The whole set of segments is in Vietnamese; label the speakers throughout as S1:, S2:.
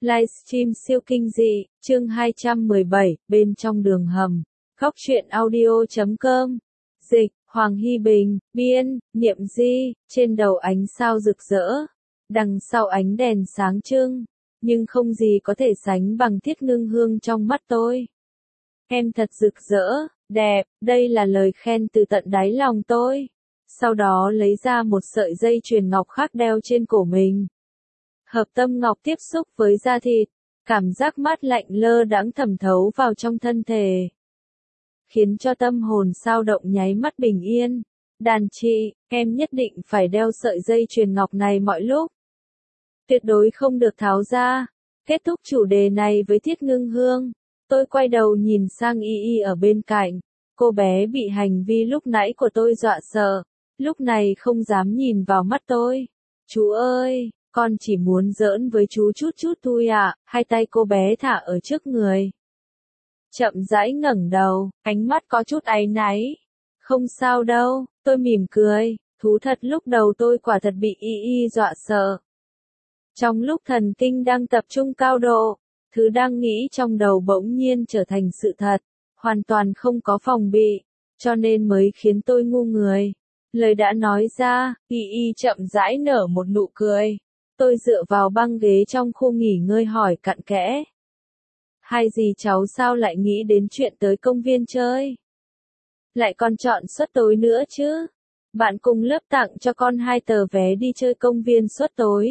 S1: Livestream siêu kinh dị, chương 217, bên trong đường hầm. Góc truyện audio.com. Dịch, Hoàng Hy Bình, biên, Niệm Di, trên đầu ánh sao rực rỡ. Đằng sau ánh đèn sáng trưng. Nhưng không gì có thể sánh bằng Thiết Ngưng Hương trong mắt tôi. Em thật rực rỡ, đẹp, đây là lời khen từ tận đáy lòng tôi. Sau đó lấy ra một sợi dây chuyền ngọc khác đeo trên cổ mình. Hợp tâm ngọc tiếp xúc với da thịt, cảm giác mát lạnh lơ đãng thẩm thấu vào trong thân thể, khiến cho tâm hồn xao động nháy mắt bình yên. Đàn chị, em nhất định phải đeo sợi dây chuyền ngọc này mọi lúc. Tuyệt đối không được tháo ra. Kết thúc chủ đề này với Thiết Ngưng Hương, tôi quay đầu nhìn sang Y Y ở bên cạnh. Cô bé bị hành vi lúc nãy của tôi dọa sợ, lúc này không dám nhìn vào mắt tôi. Chú ơi, con chỉ muốn giỡn với chú chút thôi ạ. Hai tay cô bé thả ở trước người. Chậm rãi ngẩng đầu, ánh mắt có chút áy náy. Không sao đâu, tôi mỉm cười. Thú thật lúc đầu tôi quả thật bị Y Y dọa sợ. Trong lúc thần kinh đang tập trung cao độ, thứ đang nghĩ trong đầu bỗng nhiên trở thành sự thật, hoàn toàn không có phòng bị, cho nên mới khiến tôi ngu người. Lời đã nói ra, Y Y chậm rãi nở một nụ cười. Tôi dựa vào băng ghế trong khu nghỉ ngơi hỏi cặn kẽ. Hai dì cháu sao lại nghĩ đến chuyện tới công viên chơi? Lại còn chọn suất tối nữa chứ? Bạn cùng lớp tặng cho con 2 tờ vé đi chơi công viên suất tối.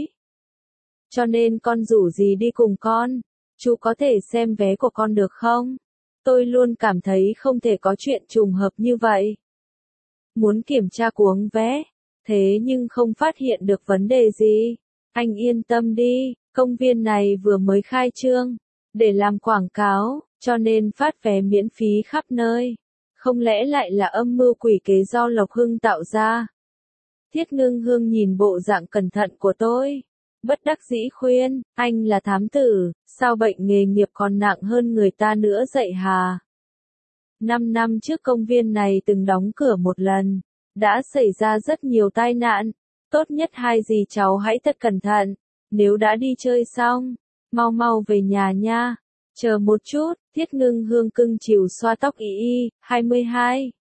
S1: Cho nên con rủ dì đi cùng con. Chú có thể xem vé của con được không? Tôi luôn cảm thấy không thể có chuyện trùng hợp như vậy. Muốn kiểm tra cuống vé, thế nhưng không phát hiện được vấn đề gì. Anh yên tâm đi, công viên này vừa mới khai trương, để làm quảng cáo, cho nên phát vé miễn phí khắp nơi. Không lẽ lại là âm mưu quỷ kế do Lộc Hưng tạo ra? Thiết Ngưng Hương nhìn bộ dạng cẩn thận của tôi, bất đắc dĩ khuyên, anh là thám tử, sao bệnh nghề nghiệp còn nặng hơn người ta nữa dậy hà? 5 năm trước công viên này từng đóng cửa một lần, đã xảy ra rất nhiều tai nạn. Tốt nhất hai dì cháu hãy thật cẩn thận, nếu đã đi chơi xong, mau về nhà nha. Chờ một chút, Thiết Ngưng Hương cưng chiều xoa tóc Y Y. 22.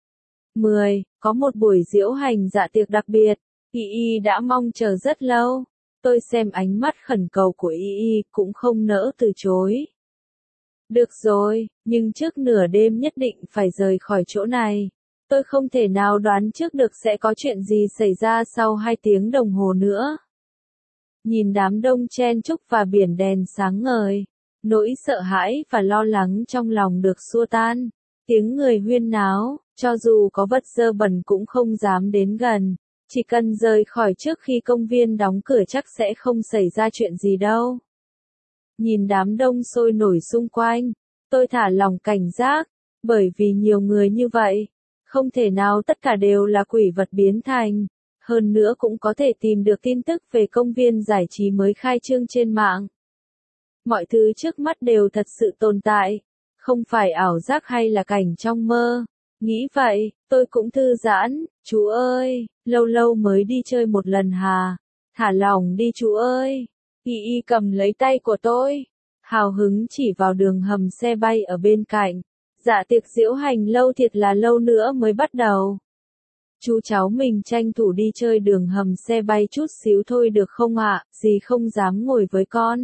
S1: 10. Có một buổi diễu hành dạ tiệc đặc biệt, Y Y đã mong chờ rất lâu. Tôi xem ánh mắt khẩn cầu của Y Y cũng không nỡ từ chối. Được rồi, nhưng trước nửa đêm nhất định phải rời khỏi chỗ này. Tôi không thể nào đoán trước được sẽ có chuyện gì xảy ra sau 2 tiếng đồng hồ nữa. Nhìn đám đông chen chúc và biển đèn sáng ngời, nỗi sợ hãi và lo lắng trong lòng được xua tan. Tiếng người huyên náo, cho dù có vật dơ bẩn cũng không dám đến gần. Chỉ cần rời khỏi trước khi công viên đóng cửa chắc sẽ không xảy ra chuyện gì đâu. Nhìn đám đông sôi nổi xung quanh, tôi thả lòng cảnh giác, bởi vì nhiều người như vậy, không thể nào tất cả đều là quỷ vật biến thành. Hơn nữa cũng có thể tìm được tin tức về công viên giải trí mới khai trương trên mạng. Mọi thứ trước mắt đều thật sự tồn tại, không phải ảo giác hay là cảnh trong mơ. Nghĩ vậy, tôi cũng thư giãn. Chú ơi, lâu lâu mới đi chơi một lần hà. Thả lỏng đi chú ơi. Y Y cầm lấy tay của tôi, hào hứng chỉ vào đường hầm xe bay ở bên cạnh. Dạ tiệc diễu hành lâu thiệt là lâu nữa mới bắt đầu. Chú cháu mình tranh thủ đi chơi đường hầm xe bay chút xíu thôi được không ạ? Dì không dám ngồi với con.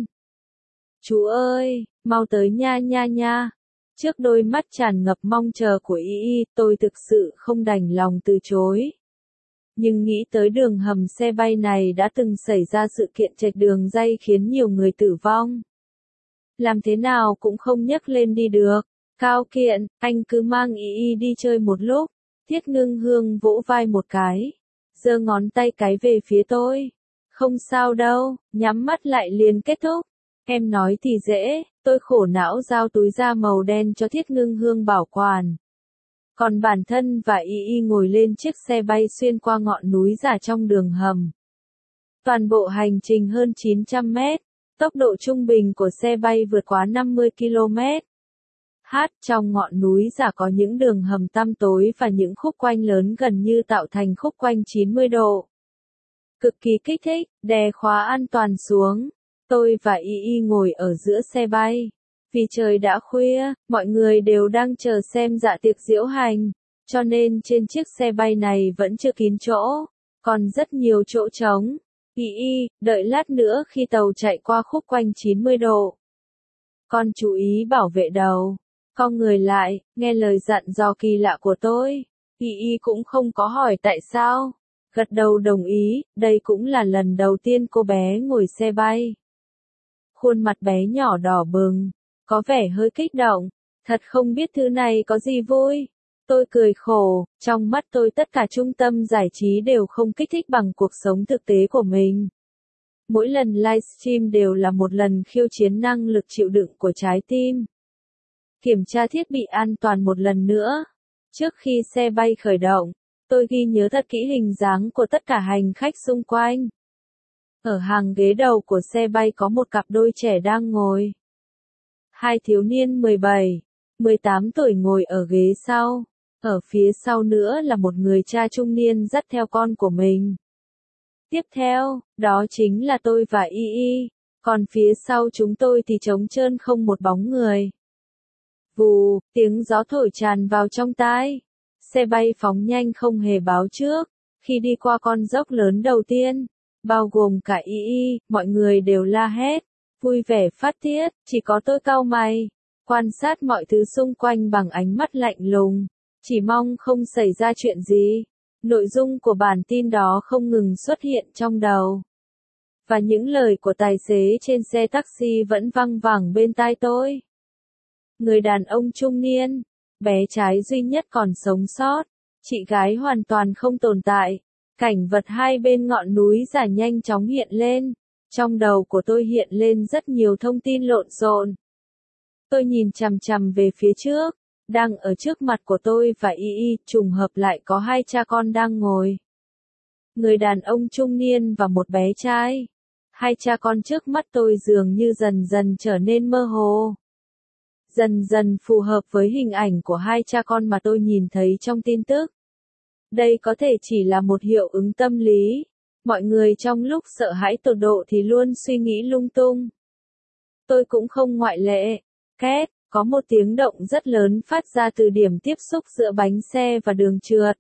S1: Chú ơi, mau tới nha. Trước đôi mắt tràn ngập mong chờ của Y Y, tôi thực sự không đành lòng từ chối. Nhưng nghĩ tới đường hầm xe bay này đã từng xảy ra sự kiện trệch đường ray khiến nhiều người tử vong. Làm thế nào cũng không nhấc lên đi được. Cao Kiện, anh cứ mang Y Y đi chơi một lúc. Thiết Ngưng Hương vỗ vai một cái, giơ ngón tay cái về phía tôi. Không sao đâu, nhắm mắt lại liền kết thúc. Em nói thì dễ, tôi khổ não giao túi da màu đen cho Thiết Ngưng Hương bảo quản. Còn bản thân và Y Y ngồi lên chiếc xe bay xuyên qua ngọn núi giả trong đường hầm. Toàn bộ hành trình hơn 900 mét, tốc độ trung bình của xe bay vượt quá 50 km. Trong ngọn núi giả có những đường hầm tăm tối và những khúc quanh lớn gần như tạo thành khúc quanh 90 độ. Cực kỳ kích thích, đè khóa an toàn xuống. Tôi và Y Y ngồi ở giữa xe bay. Vì trời đã khuya, mọi người đều đang chờ xem dạ tiệc diễu hành, cho nên trên chiếc xe bay này vẫn chưa kín chỗ, còn rất nhiều chỗ trống. Y Y, đợi lát nữa khi tàu chạy qua khúc quanh 90 độ. Con chú ý bảo vệ đầu. Con người lại, nghe lời dặn dò kỳ lạ của tôi. Y Y cũng không có hỏi tại sao. Gật đầu đồng ý, đây cũng là lần đầu tiên cô bé ngồi xe bay. Khuôn mặt bé nhỏ đỏ bừng, có vẻ hơi kích động, thật không biết thứ này có gì vui. Tôi cười khổ, trong mắt tôi tất cả trung tâm giải trí đều không kích thích bằng cuộc sống thực tế của mình. Mỗi lần livestream đều là một lần khiêu chiến năng lực chịu đựng của trái tim. Kiểm tra thiết bị an toàn một lần nữa. Trước khi xe bay khởi động, tôi ghi nhớ thật kỹ hình dáng của tất cả hành khách xung quanh. Ở hàng ghế đầu của xe bay có một cặp đôi trẻ đang ngồi. Hai thiếu niên 17, 18 tuổi ngồi ở ghế sau. Ở phía sau nữa là một người cha trung niên dắt theo con của mình. Tiếp theo, đó chính là tôi và Y Y, còn phía sau chúng tôi thì trống trơn không một bóng người. Vù, tiếng gió thổi tràn vào trong tai. Xe bay phóng nhanh không hề báo trước. Khi đi qua con dốc lớn đầu tiên, bao gồm cả Y Y, mọi người đều la hét, vui vẻ phát tiết, chỉ có tôi cau mày, quan sát mọi thứ xung quanh bằng ánh mắt lạnh lùng, chỉ mong không xảy ra chuyện gì. Nội dung của bản tin đó không ngừng xuất hiện trong đầu. Và những lời của tài xế trên xe taxi vẫn văng vẳng bên tai tôi. Người đàn ông trung niên, bé trai duy nhất còn sống sót, chị gái hoàn toàn không tồn tại. Cảnh vật hai bên ngọn núi giả nhanh chóng hiện lên. Trong đầu của tôi hiện lên rất nhiều thông tin lộn xộn. Tôi nhìn chằm chằm về phía trước. Đang ở trước mặt của tôi và Y Y, trùng hợp lại có hai cha con đang ngồi. Người đàn ông trung niên và một bé trai. Hai cha con trước mắt tôi dường như dần dần trở nên mơ hồ. Dần dần phù hợp với hình ảnh của hai cha con mà tôi nhìn thấy trong tin tức. Đây có thể chỉ là một hiệu ứng tâm lý. Mọi người trong lúc sợ hãi tột độ thì luôn suy nghĩ lung tung. Tôi cũng không ngoại lệ. Két, có một tiếng động rất lớn phát ra từ điểm tiếp xúc giữa bánh xe và đường trượt.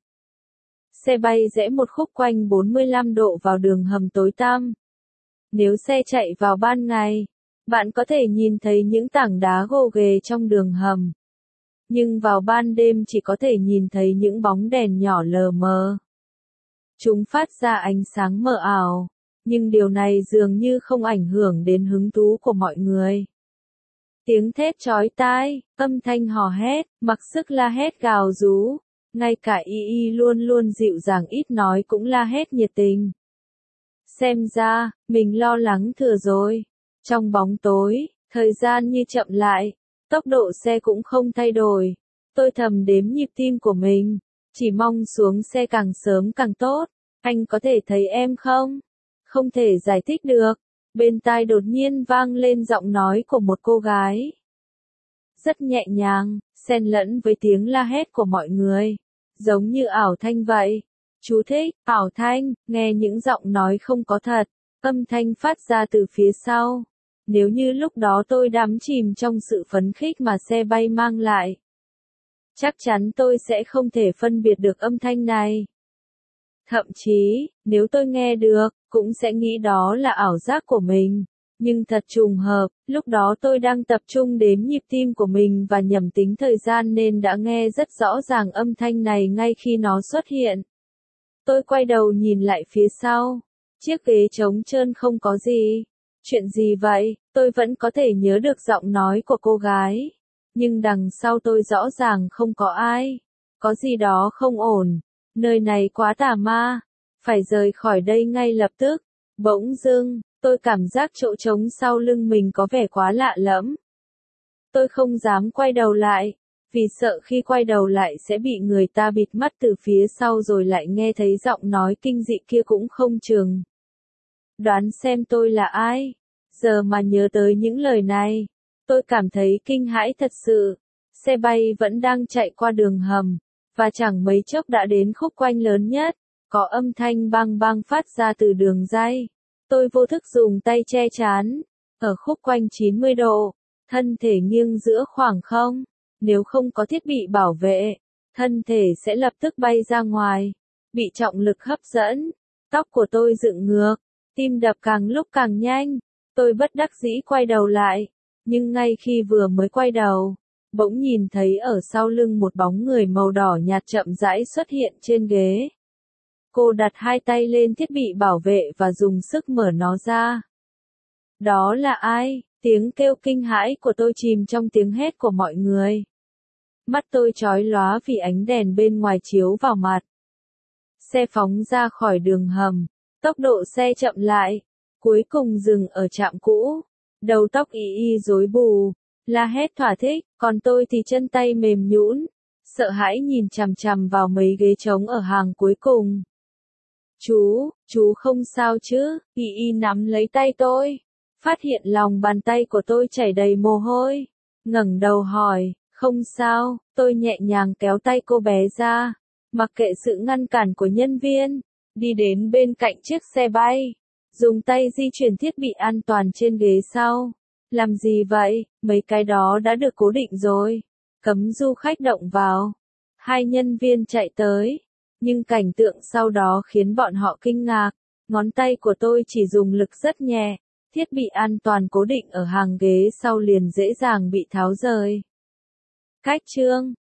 S1: Xe bay rẽ một khúc quanh 45 độ vào đường hầm tối tăm. Nếu xe chạy vào ban ngày, bạn có thể nhìn thấy những tảng đá gồ ghề trong đường hầm. Nhưng vào ban đêm chỉ có thể nhìn thấy những bóng đèn nhỏ lờ mờ. Chúng phát ra ánh sáng mờ ảo, nhưng điều này dường như không ảnh hưởng đến hứng thú của mọi người. Tiếng thét chói tai, âm thanh hò hét, mặc sức la hét gào rú, ngay cả Y Y luôn luôn dịu dàng ít nói cũng la hét nhiệt tình. Xem ra, mình lo lắng thừa rồi. Trong bóng tối, thời gian như chậm lại, tốc độ xe cũng không thay đổi. Tôi thầm đếm nhịp tim của mình, chỉ mong xuống xe càng sớm càng tốt. Anh có thể thấy em không? Không thể giải thích được. Bên tai đột nhiên vang lên giọng nói của một cô gái. Rất nhẹ nhàng, xen lẫn với tiếng la hét của mọi người. Giống như ảo thanh vậy. Chú thích, ảo thanh, nghe những giọng nói không có thật. Âm thanh phát ra từ phía sau. Nếu như lúc đó tôi đắm chìm trong sự phấn khích mà xe bay mang lại, chắc chắn tôi sẽ không thể phân biệt được âm thanh này. Thậm chí, nếu tôi nghe được, cũng sẽ nghĩ đó là ảo giác của mình. Nhưng thật trùng hợp, lúc đó tôi đang tập trung đếm nhịp tim của mình và nhẩm tính thời gian nên đã nghe rất rõ ràng âm thanh này ngay khi nó xuất hiện. Tôi quay đầu nhìn lại phía sau. Chiếc ghế trống trơn không có gì. Chuyện gì vậy? Tôi vẫn có thể nhớ được giọng nói của cô gái. Nhưng đằng sau tôi rõ ràng không có ai. Có gì đó không ổn. Nơi này quá tà ma. Phải rời khỏi đây ngay lập tức. Bỗng dưng, tôi cảm giác chỗ trống sau lưng mình có vẻ quá lạ lẫm. Tôi không dám quay đầu lại. Vì sợ khi quay đầu lại sẽ bị người ta bịt mắt từ phía sau rồi lại nghe thấy giọng nói kinh dị kia cũng không chừng. Đoán xem tôi là ai? Giờ mà nhớ tới những lời này, tôi cảm thấy kinh hãi thật sự. Xe bay vẫn đang chạy qua đường hầm, và chẳng mấy chốc đã đến khúc quanh lớn nhất. Có âm thanh bang bang phát ra từ đường ray. Tôi vô thức dùng tay che trán. ở khúc quanh 90 độ, thân thể nghiêng giữa khoảng không. Nếu không có thiết bị bảo vệ, thân thể sẽ lập tức bay ra ngoài, bị trọng lực hấp dẫn. Tóc của tôi dựng ngược, tim đập càng lúc càng nhanh. Tôi bất đắc dĩ quay đầu lại, nhưng ngay khi vừa mới quay đầu, bỗng nhìn thấy ở sau lưng một bóng người màu đỏ nhạt chậm rãi xuất hiện trên ghế. Cô đặt hai tay lên thiết bị bảo vệ và dùng sức mở nó ra. Đó là ai? Tiếng kêu kinh hãi của tôi chìm trong tiếng hét của mọi người. Mắt tôi chói lóa vì ánh đèn bên ngoài chiếu vào mặt. Xe phóng ra khỏi đường hầm, tốc độ xe chậm lại, cuối cùng dừng ở trạm cũ. Đầu tóc y rối bù, la hét thỏa thích, còn tôi thì chân tay mềm nhũn, sợ hãi nhìn chằm chằm vào mấy ghế trống ở hàng cuối cùng. Chú không sao chứ? Y nắm lấy tay tôi, phát hiện lòng bàn tay của tôi chảy đầy mồ hôi, ngẩng đầu hỏi, không sao. Tôi nhẹ nhàng kéo tay cô bé ra, mặc kệ sự ngăn cản của nhân viên, đi đến bên cạnh chiếc xe bay, dùng tay di chuyển thiết bị an toàn trên ghế sau. Làm gì vậy? Mấy cái đó đã được cố định rồi. Cấm du khách động vào. Hai nhân viên chạy tới, nhưng cảnh tượng sau đó khiến bọn họ kinh ngạc. Ngón tay của tôi chỉ dùng lực rất nhẹ, thiết bị an toàn cố định ở hàng ghế sau liền dễ dàng bị tháo rời. Cách chương